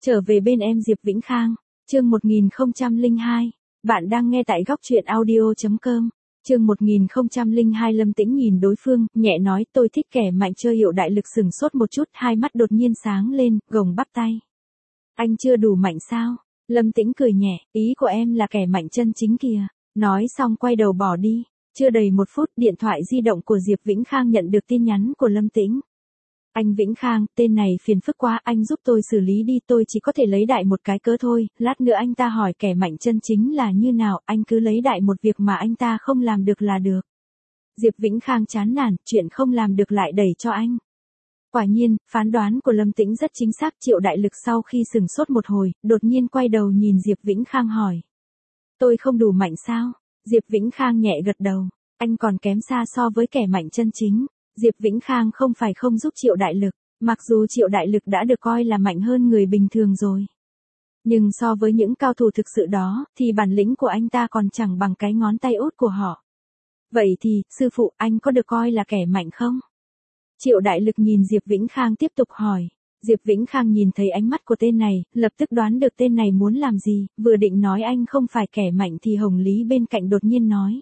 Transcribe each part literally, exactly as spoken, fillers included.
Trở về bên em Diệp Vĩnh Khang, chương một nghìn không trăm lẻ hai, bạn đang nghe tại góc truyện audio chấm com, chương một nghìn không trăm lẻ hai. Lâm Tĩnh nhìn đối phương, nhẹ nói tôi thích kẻ mạnh. Chơi Hiệu Đại Lực sừng sốt một chút, hai mắt đột nhiên sáng lên, gồng bắp tay. Anh chưa đủ mạnh sao? Lâm Tĩnh cười nhẹ, ý của em là kẻ mạnh chân chính kìa. Nói xong quay đầu bỏ đi. Chưa đầy một phút, điện thoại di động của Diệp Vĩnh Khang nhận được tin nhắn của Lâm Tĩnh. Anh Vĩnh Khang, tên này phiền phức quá, anh giúp tôi xử lý đi, tôi chỉ có thể lấy đại một cái cớ thôi, lát nữa anh ta hỏi kẻ mạnh chân chính là như nào, anh cứ lấy đại một việc mà anh ta không làm được là được. Diệp Vĩnh Khang chán nản, chuyện không làm được lại đẩy cho anh. Quả nhiên, phán đoán của Lâm Tĩnh rất chính xác. Triệu Đại Lực sau khi sừng sốt một hồi, đột nhiên quay đầu nhìn Diệp Vĩnh Khang hỏi. Tôi không đủ mạnh sao? Diệp Vĩnh Khang nhẹ gật đầu, anh còn kém xa so với kẻ mạnh chân chính. Diệp Vĩnh Khang không phải không giúp Triệu Đại Lực, mặc dù Triệu Đại Lực đã được coi là mạnh hơn người bình thường rồi. Nhưng so với những cao thủ thực sự đó, thì bản lĩnh của anh ta còn chẳng bằng cái ngón tay út của họ. Vậy thì, sư phụ, anh có được coi là kẻ mạnh không? Triệu Đại Lực nhìn Diệp Vĩnh Khang tiếp tục hỏi. Diệp Vĩnh Khang nhìn thấy ánh mắt của tên này, lập tức đoán được tên này muốn làm gì, vừa định nói anh không phải kẻ mạnh thì Hồng Lý bên cạnh đột nhiên nói.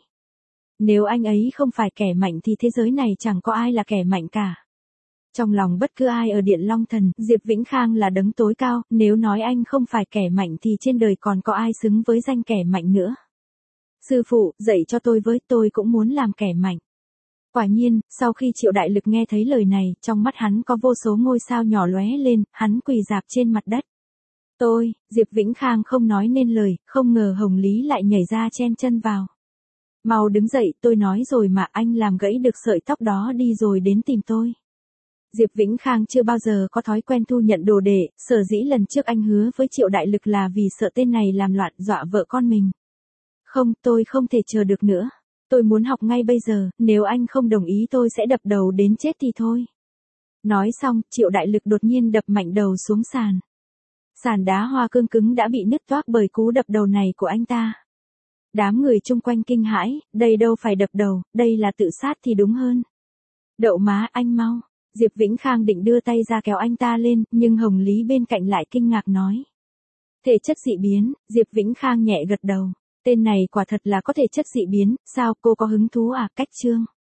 Nếu anh ấy không phải kẻ mạnh thì thế giới này chẳng có ai là kẻ mạnh cả. Trong lòng bất cứ ai ở Điện Long Thần, Diệp Vĩnh Khang là đấng tối cao, nếu nói anh không phải kẻ mạnh thì trên đời còn có ai xứng với danh kẻ mạnh nữa. Sư phụ, dạy cho tôi với, tôi cũng muốn làm kẻ mạnh. Quả nhiên, sau khi Triệu Đại Lực nghe thấy lời này, trong mắt hắn có vô số ngôi sao nhỏ lóe lên, hắn quỳ rạp trên mặt đất. Tôi, Diệp Vĩnh Khang không nói nên lời, không ngờ Hồng Lý lại nhảy ra chen chân vào. Mau đứng dậy, tôi nói rồi mà, anh làm gãy được sợi tóc đó đi rồi đến tìm tôi. Diệp Vĩnh Khang chưa bao giờ có thói quen thu nhận đồ đệ, sở dĩ lần trước anh hứa với Triệu Đại Lực là vì sợ tên này làm loạn dọa vợ con mình. Không, tôi không thể chờ được nữa. Tôi muốn học ngay bây giờ, nếu anh không đồng ý tôi sẽ đập đầu đến chết thì thôi. Nói xong, Triệu Đại Lực đột nhiên đập mạnh đầu xuống sàn. Sàn đá hoa cương cứng đã bị nứt toác bởi cú đập đầu này của anh ta. Đám người chung quanh kinh hãi, đây đâu phải đập đầu, đây là tự sát thì đúng hơn. Đậu má, anh mau. Diệp Vĩnh Khang định đưa tay ra kéo anh ta lên, nhưng Hồng Lý bên cạnh lại kinh ngạc nói. Thể chất dị biến, Diệp Vĩnh Khang nhẹ gật đầu. Tên này quả thật là có thể chất dị biến, sao cô có hứng thú à? Cách chương.